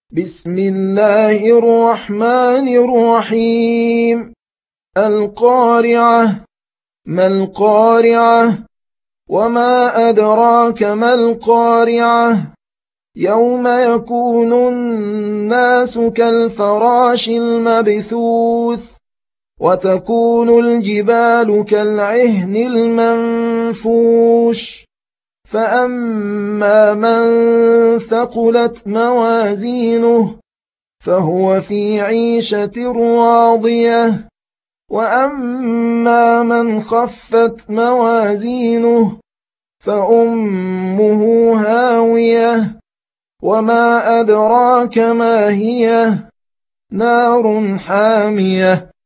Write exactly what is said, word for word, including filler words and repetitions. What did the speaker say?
بسم الله الرحمن الرحيم القارعة. ما القارعة؟ وما أدراك ما القارعة؟ يوم يكون الناس كالفراش المبثوث وتكون الجبال كالعهن المنفوش فأما من ثقلت موازينه فهو في عيشة راضية وأما من خفت موازينه فأمه هاوية وما أدراك ما هي نار حامية